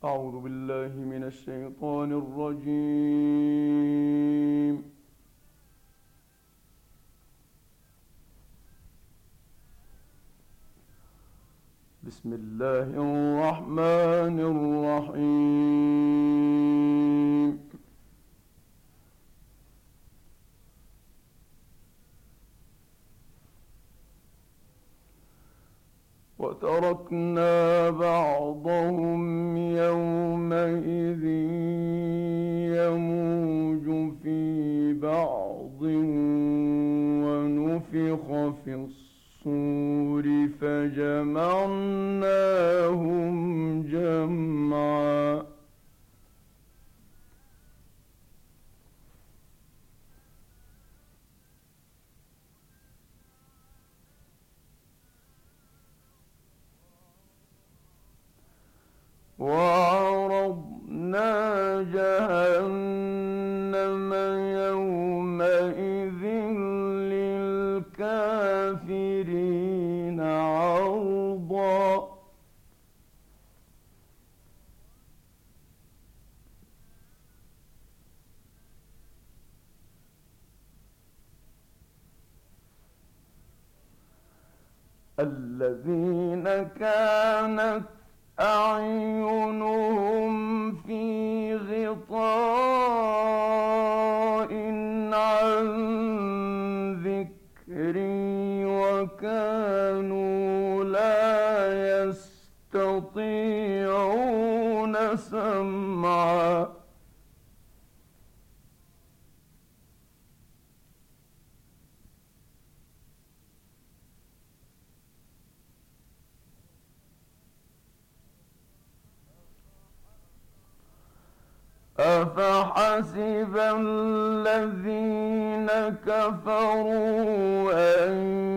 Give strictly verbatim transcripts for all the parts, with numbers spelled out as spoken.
أعوذ بالله من الشيطان الرجيم. بسم الله الرحمن الرحيم. وتركنا بعضهم يومئذ يموج في بعض ونفخ في الصور فجمعناهم جمعا. وعرضنا جهنم يومئذ للكافرين عرضا. الذين كانت أعينهم في غطاء عن ذكري وكانوا لا يستطيعون سمعا. أفحسب الذين كفروا أن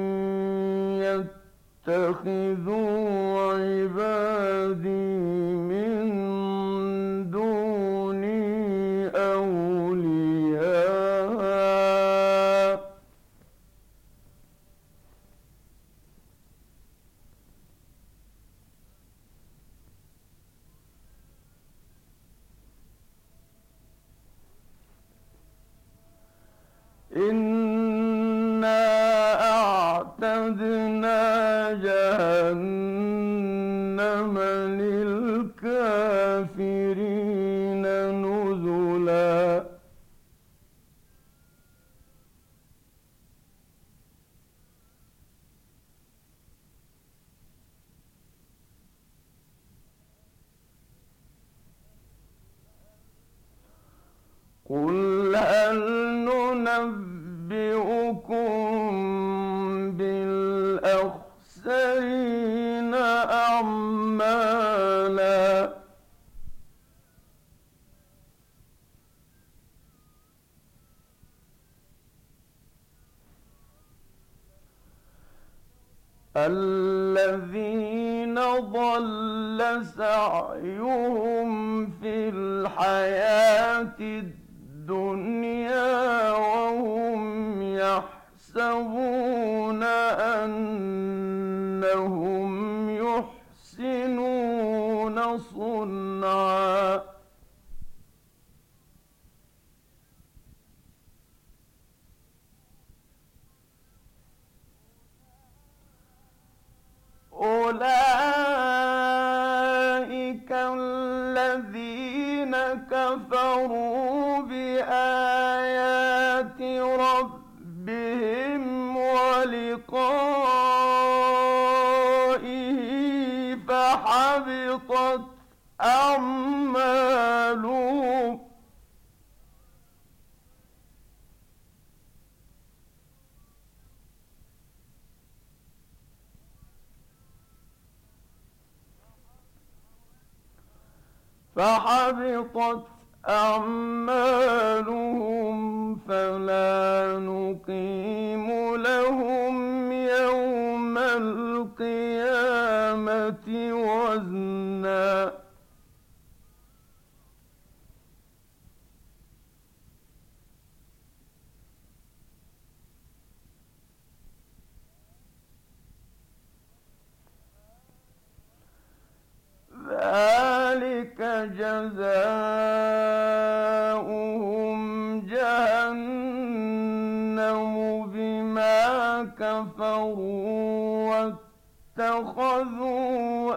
يتخذوا عبادي من دوني أولياء إنا أعتدنا جهنم للكافرين نزلا. قل هل ننبئكم بالأخسرين أعمالا الذين ضل سعيهم في الحياة الدنيا وهم يحسبون أنهم يحسنون صنعا. أولئك الذين كفروا بآيات ربهم ولقائه فحبطت أعمالهم فحبطت أعمالهم فلا نقيم لهم يوم القيامة وزنا. ذلك كفروا واتخذوا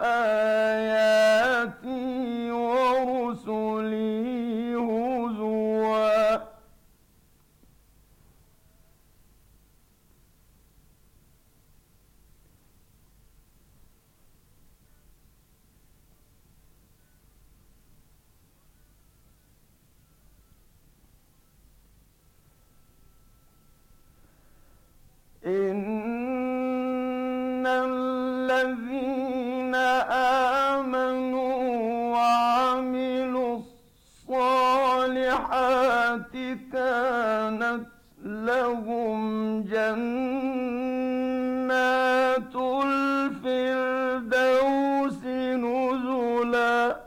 آياتي ورسلي هزوا إن الذين آمنوا وعملوا الصالحات كانت لهم جنات الفردوس نزلا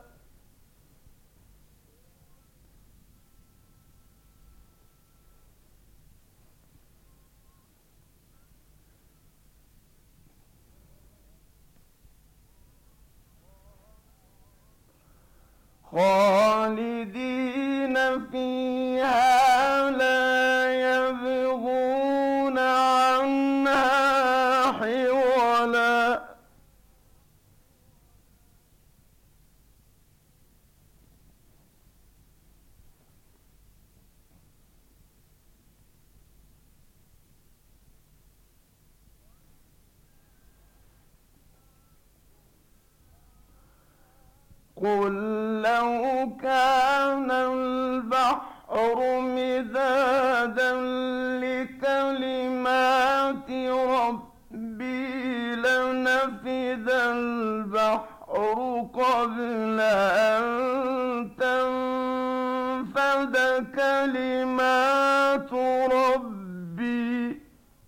خالدين فيها لا يبغون عنها حولا قل لو كان البحر مدادا لكلمات ربي لنفد البحر قبل أن تنفد كلمات ربي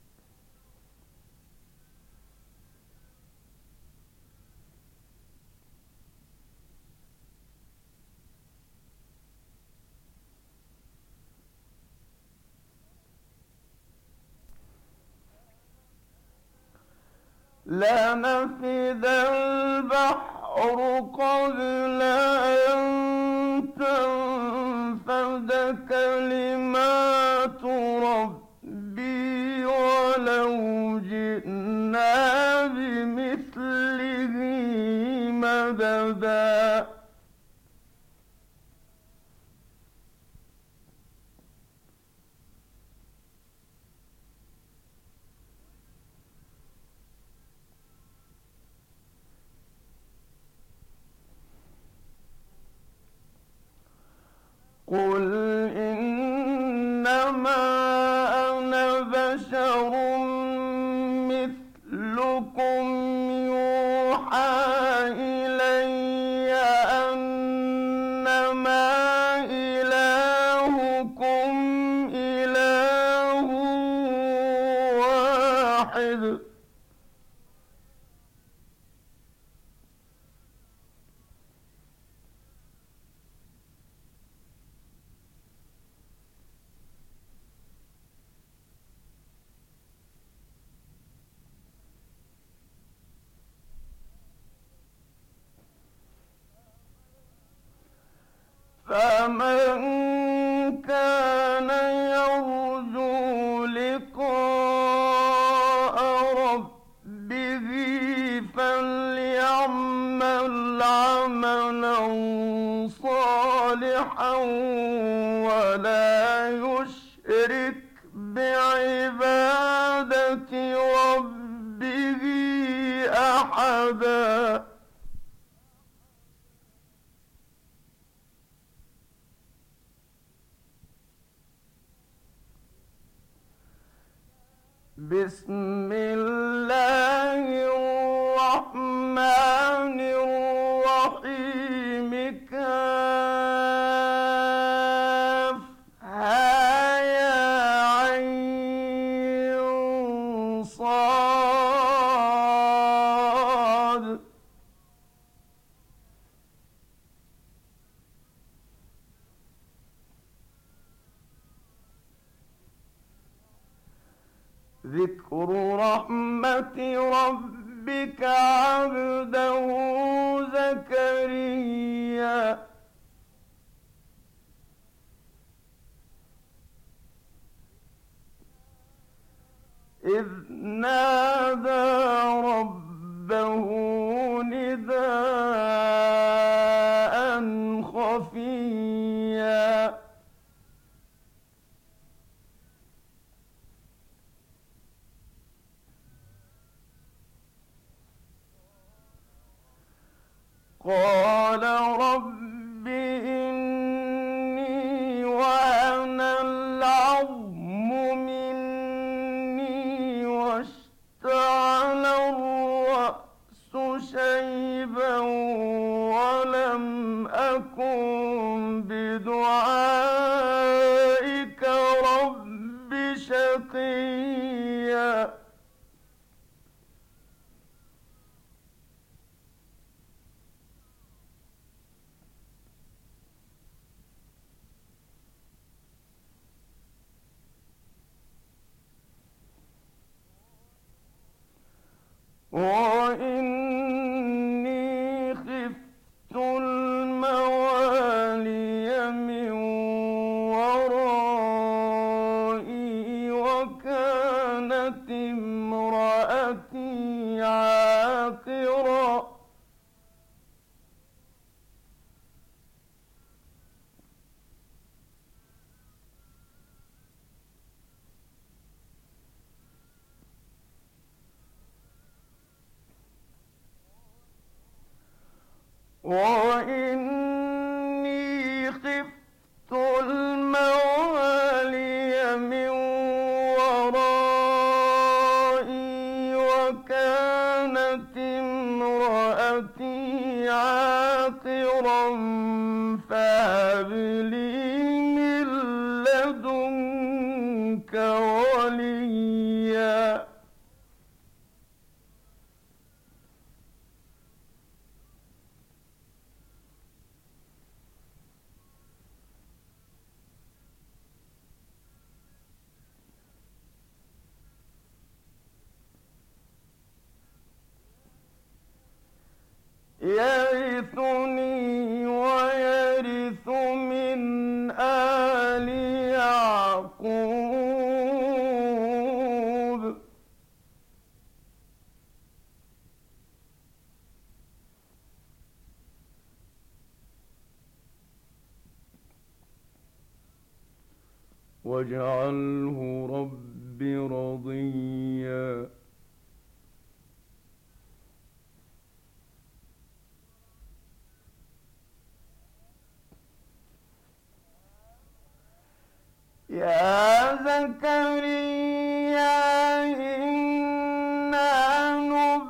لنفد البحر قبل أن تنفد كلمات ربي ولو جئنا بمثله مددا قل إنما أنا بشر مثلكم يوحى إلي أنما إلهكم إله واحد فمن كان يرجو لقاء ربه فليعمل عملا صالحا ولا يشرك بعبادة ربه أحدا بسم الله الرحمن الرحيم كافها يا عين صاد ذكر رحمة ربك عبده زكريا إذ نادى ربه نداء خفيا قال رب إني وهن العظم مني واشتعل الرأس شيبا ولم أكن بدعائك رب شقيا وإني خفت الموالي من ورائي وكانت امرأتي عاقرا وإني خفت الموالي من ورائي وكانت امرأتي عاقرا فهب لي من لدنك وليا يرثني ويرث من آل يعقوب واجعله رب رضيا يا زكريا إنا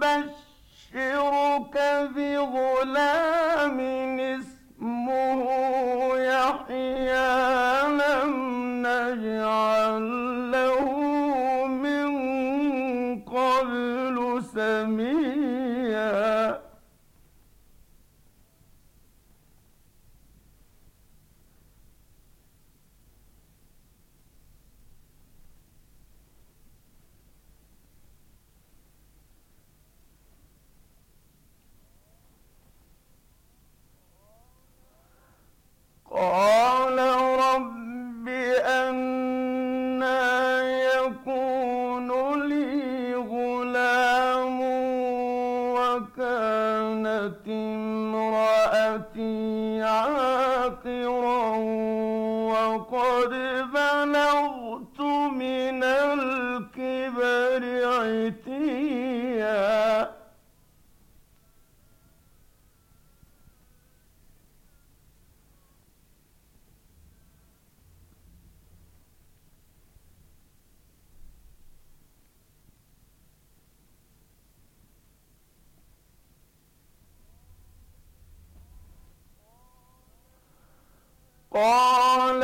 نبشرك بغلام اسمه يحيى لم نجعل له من قبل سميا قال رب أنى يكون لي غلام وكانت امرأتي عاقرا وقد بلغت من الكبر عتيا قال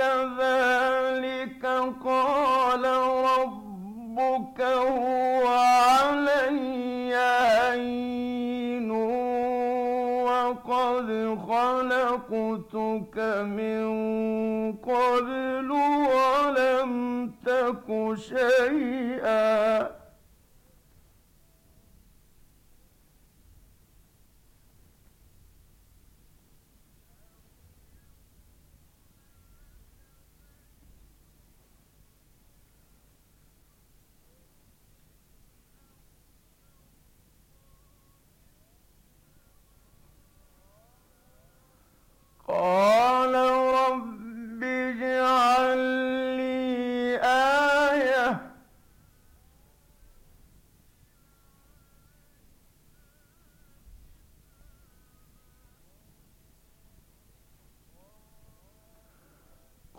كذلك قال ربك هو علي هين وقد خلقتك من قبل ولم تك شيئا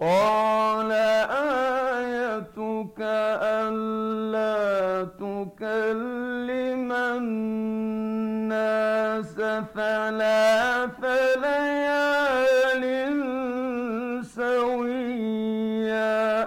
قال آيتك ألا تكلم الناس ثلاث ليال سويا.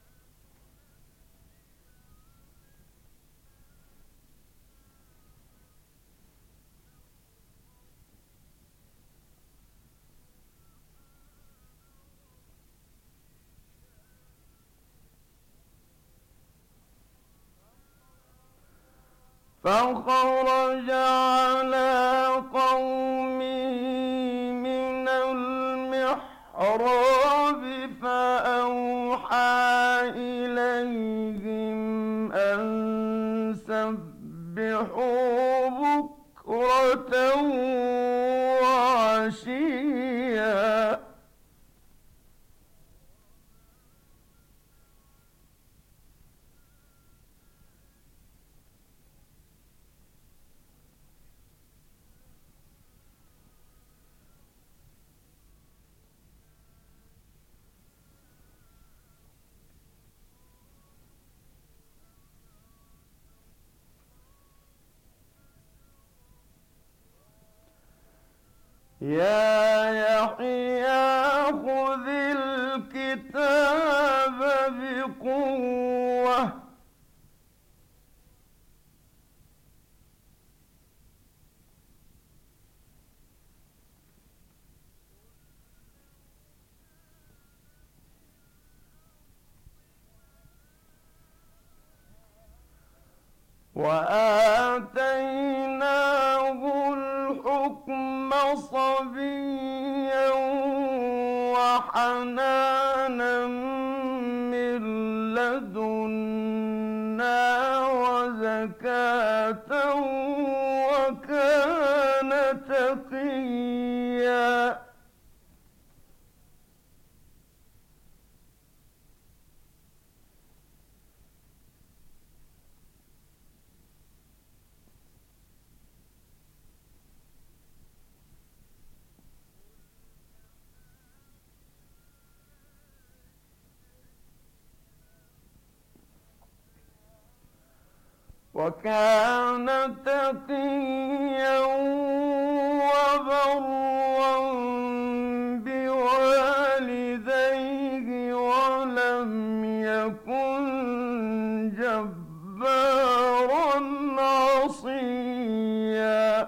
فخرج على قومه من المحراب فأوحى إليهم أن سبحوا بكرة وعشيا. يا يحيى خذ الكتاب بقوة وآتيناه الحكم صبيا وحنانا من لدنا وزكاة وكان تقيا. وكان تقيا وبرا بوالديه ولم يكن جبارا عصيا.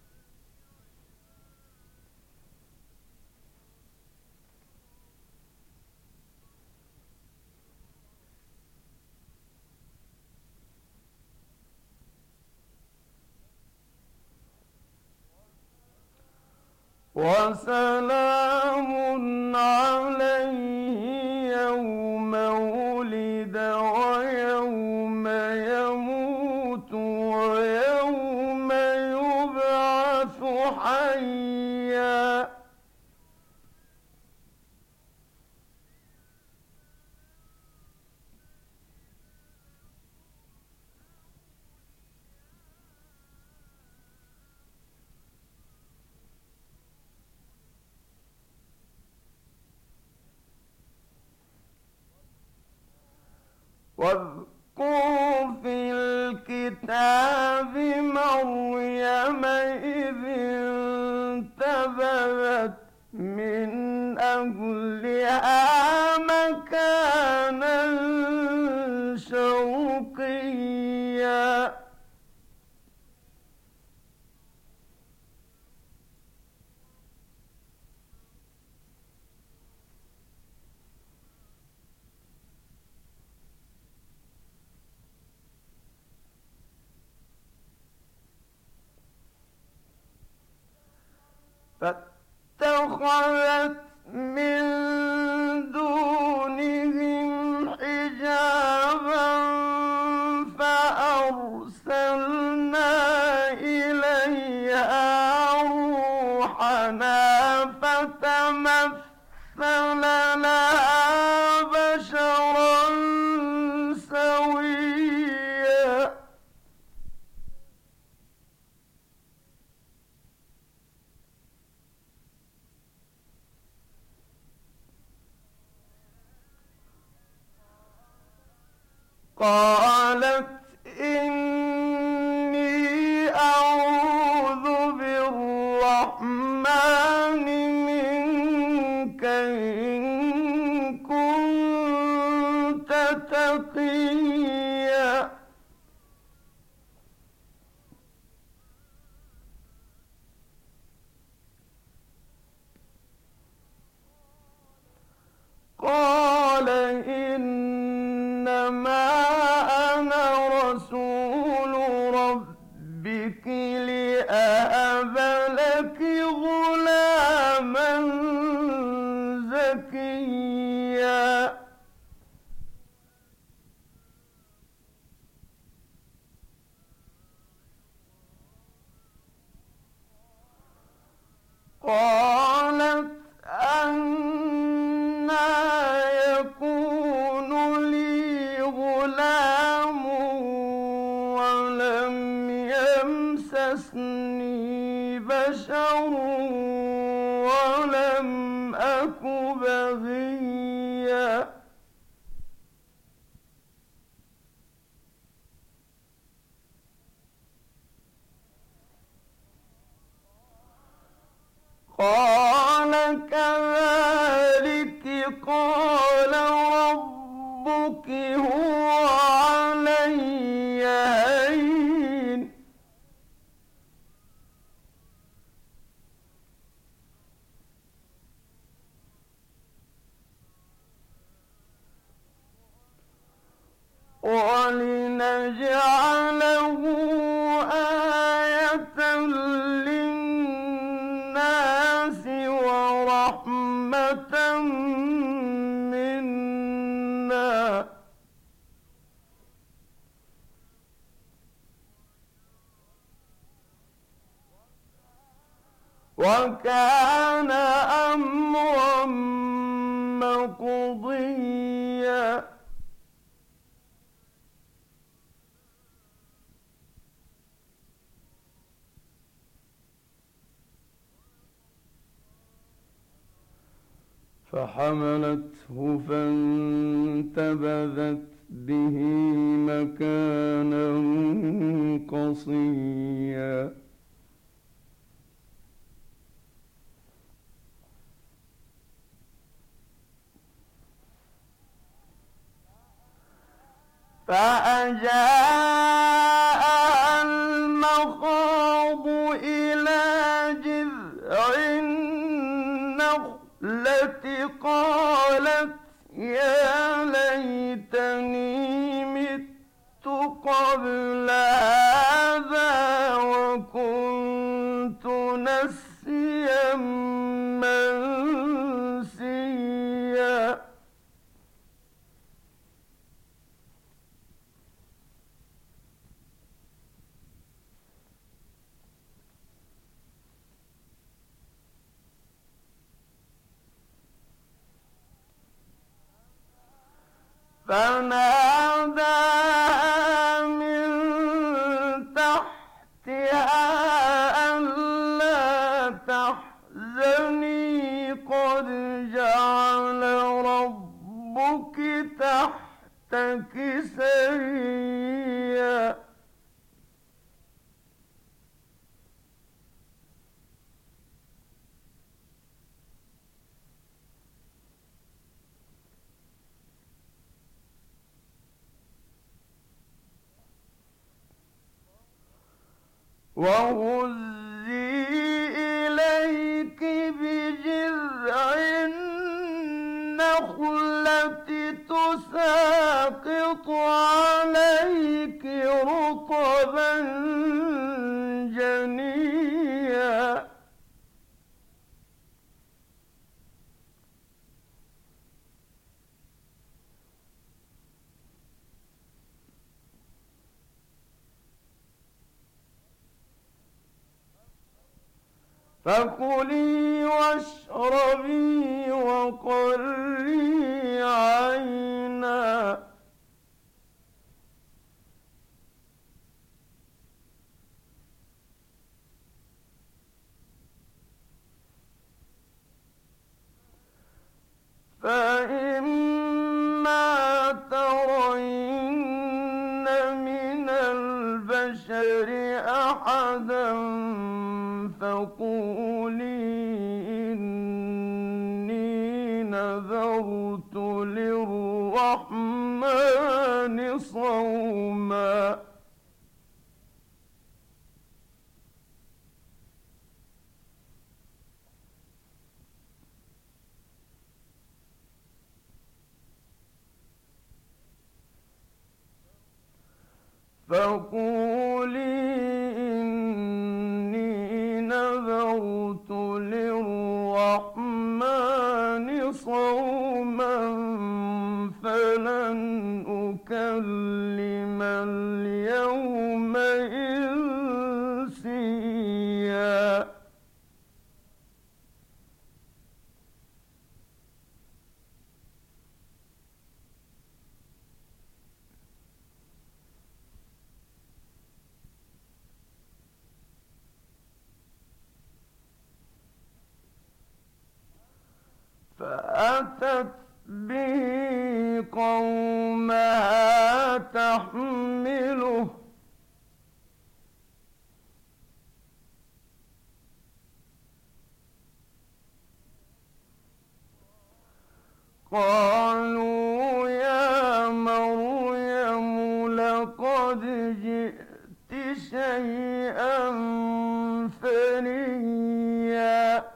وسلام عليه يوم ولد ويوم يموت ويوم يبعث حيا. واذكر في الكتاب مريم إذ انتبذت من أهلها مكانا شرقيا. فاتخذت من دونهم حجابا فأرسلنا إليها روحنا فتمثل لها بشرا سويا. قالت إني أعوذ بالرحمن منك إن كنت تقيا. قال إنما أنا رسول ربك لأهب لك غلاما زكيا. قالت أنى يكون لي غلام ولم يمسسني بشر ولم أك بغيا. قال كذلك قال ربك هو علي هين ولنجعله آية للناس ورحمة منا وكان أمرا مقضيا. فحملته فانتبذت به مكانا قصيا. فأجاءها المخاض إلى جذع التي قالت يا ليتني مت قبل هذا وكنت نسيا منسيا. فناداها من تحتها ألا تحزني قد جعل ربك تحتك سريا. وهزي إليك بجذع النخلة تساقط عليك رطبا جنيا. فكلي واشربي وقري عينا فإما ترين النار أحدا فقولي إني نذرت للرحمن صوما. فقولي إني نذرت للرحمن صوما فلن أكلم اليوم إنسيا. فأتت به قومها تحمله قالوا يا مريم لقد جئت شيئا فريا.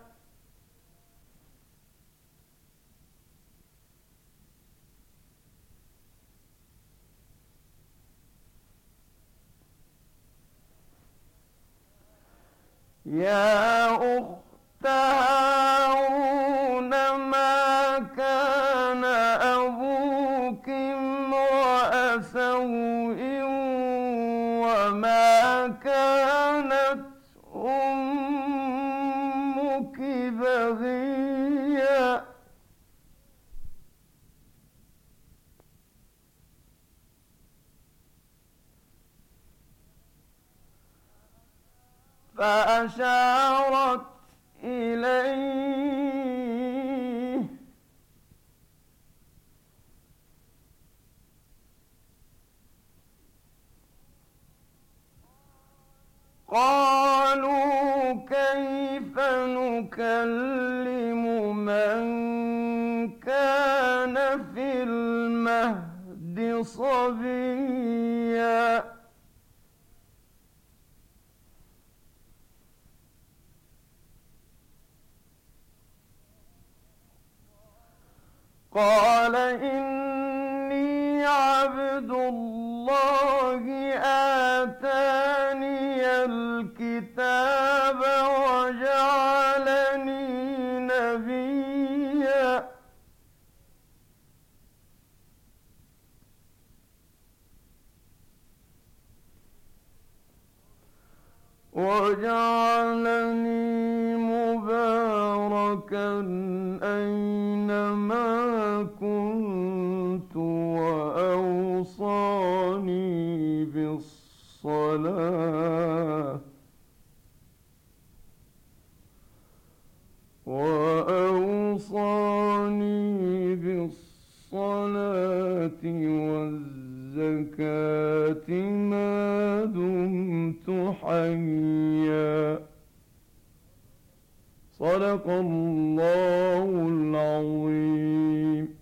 يا أخت هارون ما كان أبوك امرأ سوء وما كانت أمك بغيا. فأشارت إليه قالوا كيف نكلم من كان في المهد صبيا. قال إني عبد الله آتاني الكتاب وجعلني نبيا وجعلني مباركا أينما كنت وأوصاني بالصلاة وأوصاني بالصلاة والزكاة ما دمت حيا. صدق الله العظيم.